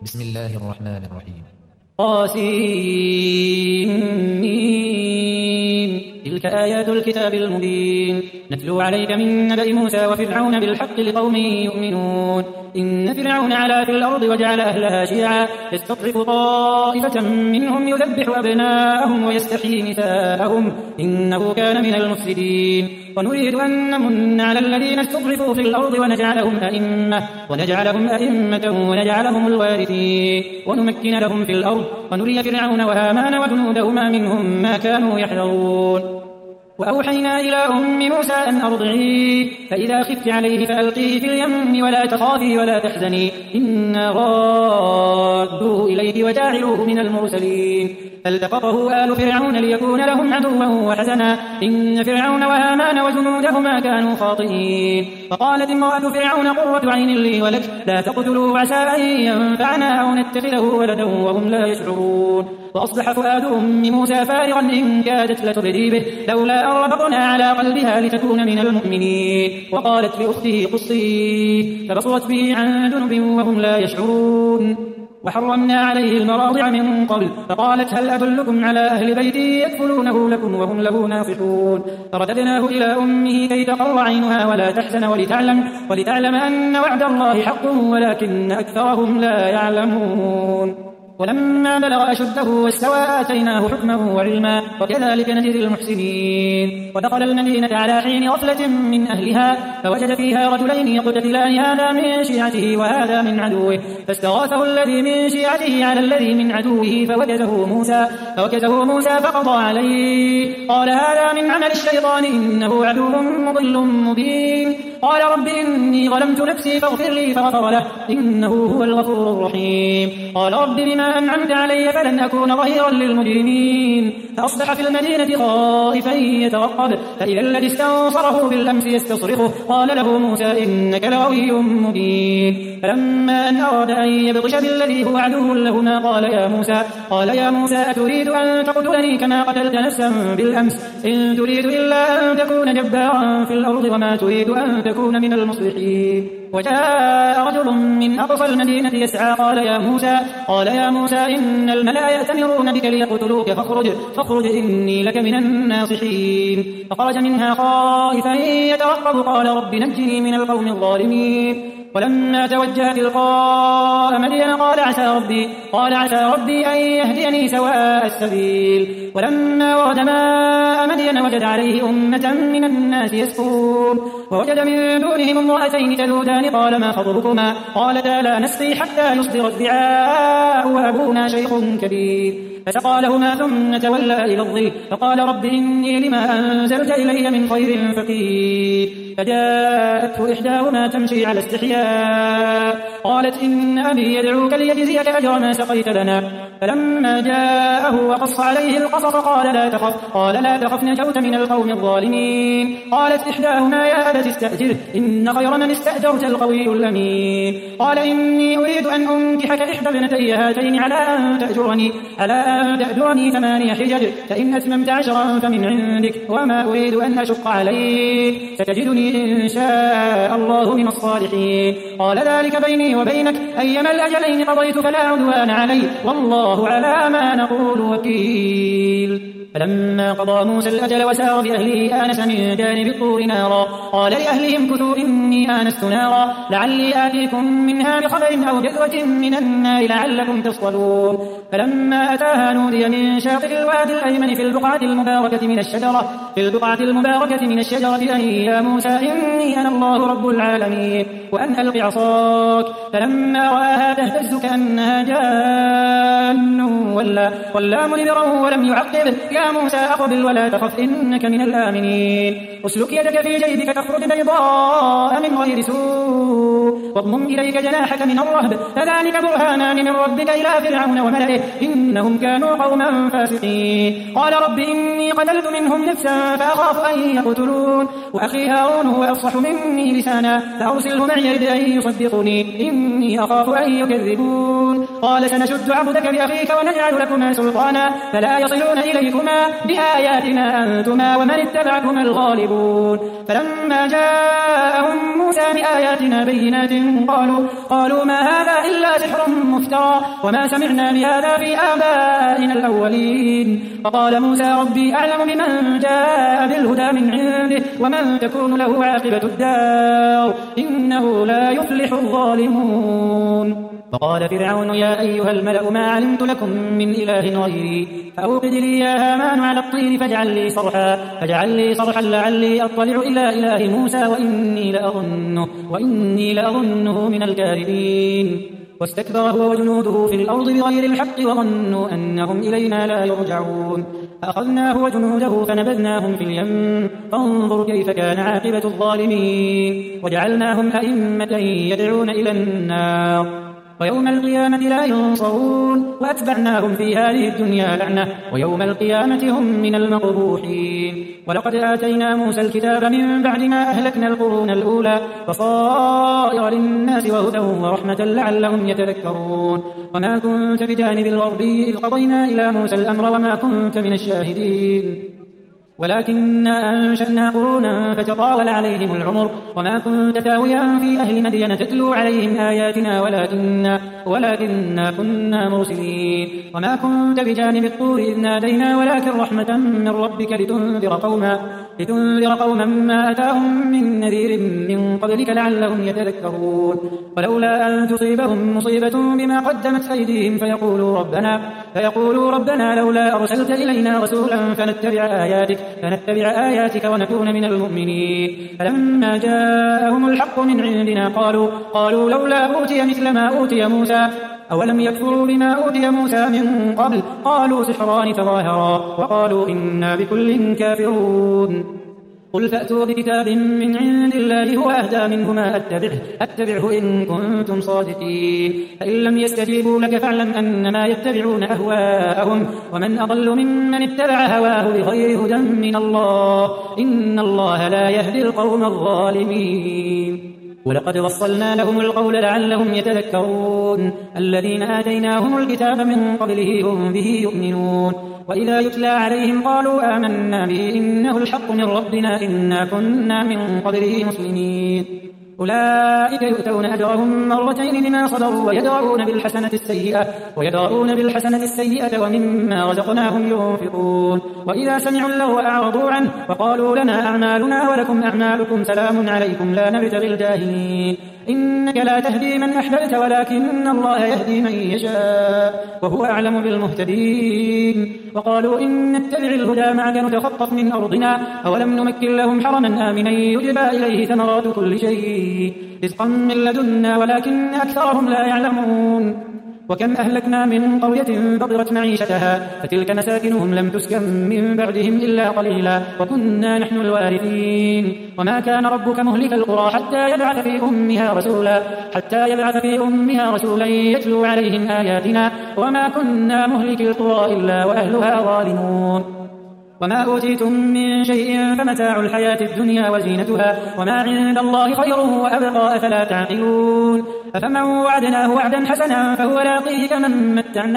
بسم الله الرحمن الرحيم. طاسين تلك آيات الكتاب المبين نتلو عليك من نبأ موسى وفرعون بالحق لقوم يؤمنون. إن فرعون علا في الأرض وجعل أهلها شيعا يستضعف طائفة منهم يذبح أبناءهم ويستحيي نساءهم إنه كان من المفسدين. ونريد أن نمن على الذين استضعفوا في الأرض ونجعلهم أئمة ونجعلهم الوارثين ونمكن لهم في الأرض ونري فرعون وهامان وجنودهما منهم ما كانوا يحذرون. وأوحينا إلى أم موسى أن أرضعيه فإذا خفت عليه فألقيه في اليم ولا تخافي ولا تحزني إنا رادوه إليك وجاعلوه من المرسلين. فالتقطه آل فرعون ليكون لهم عدوا وحزنا إن فرعون وهامان وجنودهما كانوا خاطئين. فقالت امرأة فرعون قرة عين لي ولك لا تقتلوه عسى أن ينفعنا أو نتخذه ولدا وهم لا يشعرون. وأصبح فؤاد أم موسى فارغا إن كادت لتبدي به لولا أن ربطنا على قلبها لتكون من المؤمنين. وقالت لأخته قصيه فبصرت به عن جنب وهم لا يشعرون. وحرمنا عليه المراضع من قبل فقالت هل أدلكم على أهل بيتي يكفلونه لكم وهم له ناصحون. فرددناه إلى أمه كي تقر عينها ولا تحزن ولتعلم أن وعد الله حق ولكن أكثرهم لا يعلمون. ولما بلغ أشده واستوى آتيناه حكما وعلما وكذلك نجزي المحسنين. ودخل المدينة على حين غفلة من أهلها فوجد فيها رجلين يقتتلان هذا من شيعته وهذا من عدوه فاستغاثه الذي من شيعته على الذي من عدوه فوكزه موسى فقضى عليه قال هذا من عمل الشيطان إنه عدو مضل مبين. قال رب إني ظلمت نفسي فاغفر لي فغفر له إنه هو الغفور الرحيم. قال رب بما أنعمت علي فلن أكون ظهيرا للمجرمين. فأصبح في المدينة خائفا يترقب فإذا الذي استنصره بالأمس يستصرخه قال له موسى إنك لغوي مبين. فلما أن أراد أن يبطش بالذي هو عدو لهما قال يا موسى أتريد أن تقتلني كما قتلت نفسا بالأمس إن تريد إلا أن تكون جبارا في الأرض وما تريد أن تكون من المصلحين. وجاء رجل من أقصى المدينة يسعى قال يا موسى إن الملأ يأتمرون بك ليقتلوك فاخرج إني لك من الناصحين. فخرج منها خائفا يترقب قال رب نجني من القوم الظالمين. ولما توجه تلقاء مدين قال عسى ربي أن يهديني سواء السبيل. ولما ورد ماء مدين وجد عليه أمة من الناس يسقون ووجد من دونهم امرأتين تذودان قال ما خطبكما قالتا لا نسقي حتى يصدر الرعاء وأبونا شيخ كبير. فسقى لهما ثم تولى إلى الظل فقال رب إني لما أنزلت إلي من خير فقير. فجاءته إحداهما تمشي على استحياء قالت إن أبي يدعوك ليجزيك أجر ما سقيت لنا. فلما جاءه وقص عليه القصص قال لا تخف نجوت من القوم الظالمين. قالت إحداهما يا أبت استأجره إن خير من استأجرت القوي الأمين. قال إني أريد أن أنكحك إحدى ابنتي هاتين على أن تأجرني 8 حجج فإن أتممت 10 فمن عندك وما أريد أن أشق عليك ستجدني إن شاء الله من الصالحين. قال ذلك بيني وبينك أيما الأجلين قضيت فلا عدوان علي والله على ما نقول وكيل. فلما قضى موسى الأجل وسار بأهله آنس من جانب الطور نارا قال لأهلهم كثوا إني آنست نارا لعلي آتيكم منها بخبر أو جذوة من النار لعلكم تصطلون. فلما أتاها نودي من شاطئ الوادي الأيمن في البقعة المباركة من الشجرة أن يا موسى إني أنا الله رب العالمين وأن ألق عصاك. فلما رآها تهتز كأنها جان ولا مدبرا ولم يعقب يا موسى أقبل ولا تخف إنك من الآمنين. اسلك يدك في جيبك تخرج بيضاء من غير سوء واضمم إليك جناحك من الرهب فذلك برهانان من ربك إلى فرعون وملئه إنهم كانوا قوما فاسقين. قال رب إني قتلت منهم نفسا فأخاف أن يقتلون وأخي هارون هو أفصح مني لسانا فأرسله معي يرد أن يصدقني إني أخاف أن يكذبون. قال سنشد عبدك بأخيك ونجعل لكما سلطانا فلا يصلون إليكما بآياتنا أنتما ومن اتبعكما الغالبون. فلما جاءهم موسى بآياتنا بينات قالوا ما هذا إلا سحر مفترى وما سمعنا بهذا في آبائنا الأولين. فقال موسى ربي أعلم بمن جاء بالهدى من عنده ومن تكون له عاقبة الدار إنه لا يفلح الظالمون. فقال فرعون يا أيها الملأ ما علمت لكم من إله غيري فأوقد لي يا هامان على الطين فاجعل لي صرحا لعلي أطلع إلى إله موسى وإني لأظنه من الكاذبين. واستكبر هو وجنوده في الأرض بغير الحق وظنوا أنهم إلينا لا يرجعون. فأخذناه وجنوده فنبذناهم في اليم فانظر كيف كان عاقبة الظالمين. وجعلناهم أئمة يدعون إلى النار ويوم القيامة لا ينصرون. وأتبعناهم في هذه الدنيا لعنة ويوم القيامة هم من المقبوحين. ولقد آتينا موسى الكتاب من بعد ما أهلكنا القرون الأولى بصائر للناس وهدى ورحمة لعلهم يتذكرون. وما كنت بجانب الغربي إذ قضينا إلى موسى الأمر وما كنت من الشاهدين ولكننا أنشأنا قرونا فتطاول عليهم العمر وما كنت تاويا في أهل مدين تتلو عليهم آياتنا ولكننا كنا مرسلين. وما كنت بجانب الطور إذ نادينا ولكن رحمة من ربك لتنذر قوما ما أتاهم من نذير من قبلك لعلهم يتذكرون. ولولا أن تصيبهم مصيبة بما قدمت أيديهم فيقولوا ربنا لولا أرسلت إلينا رسولا فنتبع آياتك ونكون من المؤمنين. فلما جاءهم الحق من عندنا قالوا لولا أوتي مثل ما أوتي موسى أولم يكفروا بما أوتي موسى من قبل قالوا سحران تظاهرا وقالوا إنا بكل كافرون. قل فأتوا بكتاب من عند الله هو أهدى منهما أتبعه إن كنتم صادقين. فإن لم يستجيبوا لك فاعلم أنما يتبعون أهواءهم ومن أضل ممن اتبع هواه بغير هدى من الله إن الله لا يهدي القوم الظالمين. ولقد وصلنا لهم القول لعلهم يتذكرون. الذين آتيناهم الكتاب من قبله هم به يؤمنون. وإذا يتلى عليهم قالوا آمنا به إنه الحق من ربنا إنا كنا من قبله مسلمين. أولئك يؤتون أجرهم مرتين بما صبروا ويدرؤون بالحسنة السيئة ومما رزقناهم ينفقون. وإذا سمعوا اللغو أعرضوا عنه وقالوا لنا أعمالنا ولكم أعمالكم سلام عليكم لا نبتغي الجاهلين. إنك لا تهدي من أحببت ولكن الله يهدي من يشاء وهو أعلم بالمهتدين. وقالوا إن نتبع الهدى معك نتخطف من أرضنا أولم نمكن لهم حرما آمنا يجبى إليه ثمرات كل شيء رزقا من لدنا ولكن أكثرهم لا يعلمون. وكم أهلكنا من قرية بطرت معيشتها فتلك مساكنهم لم تسكن من بعدهم إلا قليلا وكنا نحن الوارثين. وما كان ربك مهلك القرى حتى يبعث في أمها رسولا يتلو عليهم آياتنا وما كنا مهلك القرى إلا وأهلها ظالمون. وما أوتيتم من شيء فمتاع الحياة الدنيا وزينتها وما عند الله خير وأبقى أفلا تعقلون. أفمن وعدناه وعدا حسنا فهو لاقيه كمن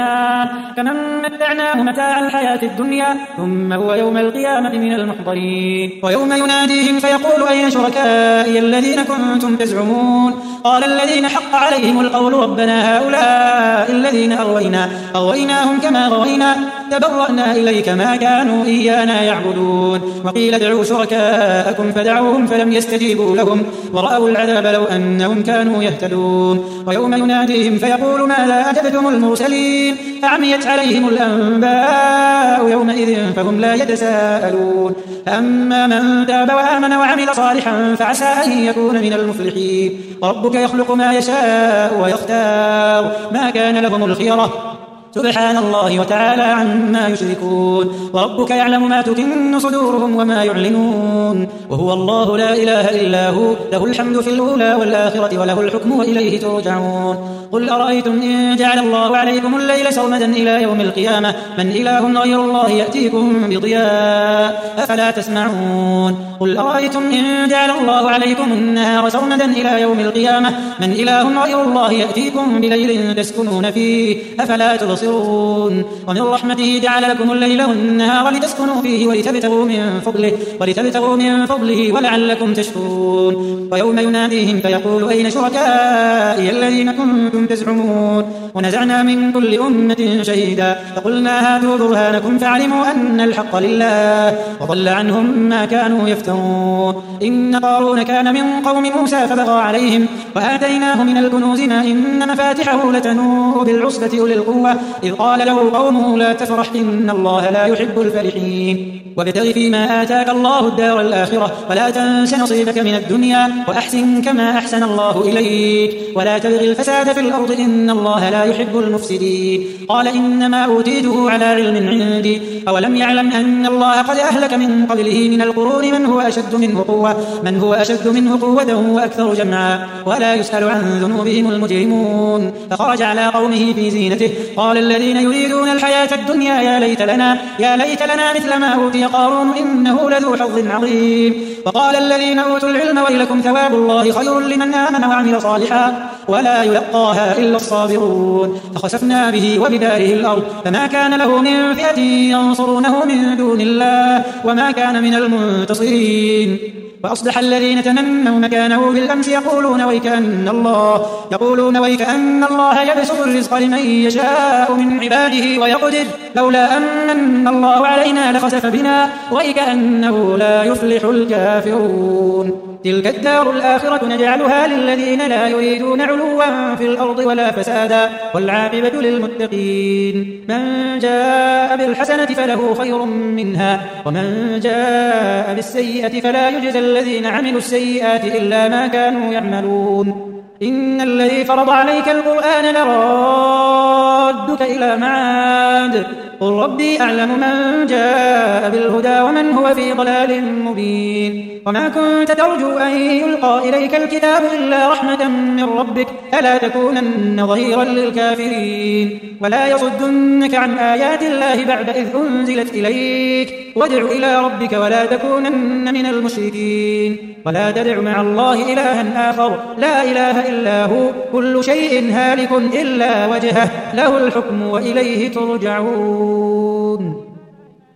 متعناه متاع الحياة الدنيا ثم هو يوم القيامة من المحضرين. ويوم يناديهم فيقول أين شركائي الذين كنتم تزعمون قال الذين حق عليهم القول ربنا هؤلاء الذين أغويناهم كما غوينا تبرأنا إليك ما كانوا إيانا يعبدون. وقيل ادعوا شركاءكم فدعوهم فلم يستجيبوا لهم ورأوا العذاب لو أنهم كانوا يهتدون. ويوم يناديهم فيقول ماذا أجبتم المرسلين فعميت عليهم الأنباء يومئذ فهم لا يتساءلون. أما من تاب وآمن وعمل صالحا فعسى أن يكون من المفلحين. وربك يخلق ما يشاء ويختار ما كان لهم الخيرة سبحان الله وتعالى عما يشركون. وربك يعلم ما تكن صدورهم وما يعلنون وهو الله لا إله إلا هو له الحمد في الأولى والآخرة وله الحكم وإليه ترجعون. قل أرأيتم إن جعل الله عليكم الليل سرمدا إلى يوم القيامة من إله غير الله يأتيكم بضياء أفلا تسمعون. قل أرأيتم إن جعل الله عليكم النهار سرمدا إلى يوم القيامة من إله غير الله يأتيكم بليل تسكنون فيه أفلا تبصرون. يبصرون ومن رحمته جعل لكم الليل والنهار لتسكنوا فيه ولتبتغوا من فضله ولعلكم تشكرون ويوم يناديهم فيقول أين شركائي الذين كنتم تزعمون ونزعنا من كل أمة شهيدا فقلنا هاتوا برهانكم فعلموا أن الحق لله وضل عنهم ما كانوا يفترون إن قارون كان من قوم موسى فبغى عليهم وآتيناه من الكنوز ما إن مفاتحه لتنوء بالعصبة أولي القوة إذ قال له قومه لا تفرح إن الله لا يحب الفرحين وابتغ فيما آتاك الله الدار الآخرة ولا تنس نصيبك من الدنيا وأحسن كما أحسن الله إليك ولا تبغ الفساد في الأرض إن الله لا يحب المفسدين قال إنما أوتيته على علم عندي أولم يعلم أن الله قد أهلك من قبله من القرون من هو أشد منه قوة وأكثر جمعا ولا يسأل عن ذنوبهم المجرمون فخرج على قومه في زينته قال الذين يريدون الحياة الدنيا يا ليت لنا مثل ما أوتي قارون إنه لذو حظ عظيم وقال الذين أوتوا العلم ويلكم ثواب الله خير لمن آمن وعمل صالحا ولا يلقاها إلا الصابرون فخسفنا به وبداره الأرض فما كان له من فئة ينصرونه من دون الله وما كان من المنتصرين وأصبح الذين تمنوا مكانه بالأمس يقولون ويكأن الله يبسط الرزق لمن يشاء من عباده ويقدر لولا أمن الله علينا لخسف بنا ويكأنه لا يفلح الكافرون تلك الدار الآخرة نجعلها للذين لا يريدون علوا في الأرض ولا فسادا والعاقبة للمتقين من جاء بالحسنة فله خير منها ومن جاء بالسيئة فلا يجزى الذين عملوا السيئات إلا ما كانوا يعملون إن الذي فرض عليك القرآن لرادك إلى معاد قل ربي أعلم من جاء بالهدى ومن هو في ضلال مبين وما كنت ترجو أن يلقى إليك الكتاب إلا رحمة من ربك ألا تكونن ظهيرا للكافرين ولا يصدنك عن آيات الله بعد إذ أنزلت إليك وادع إلى ربك ولا تكونن من المشركين ولا تدع مع الله إلها آخر لا إله إلا هو كل شيء هالك إلا وجهه له الحكم وإليه ترجعون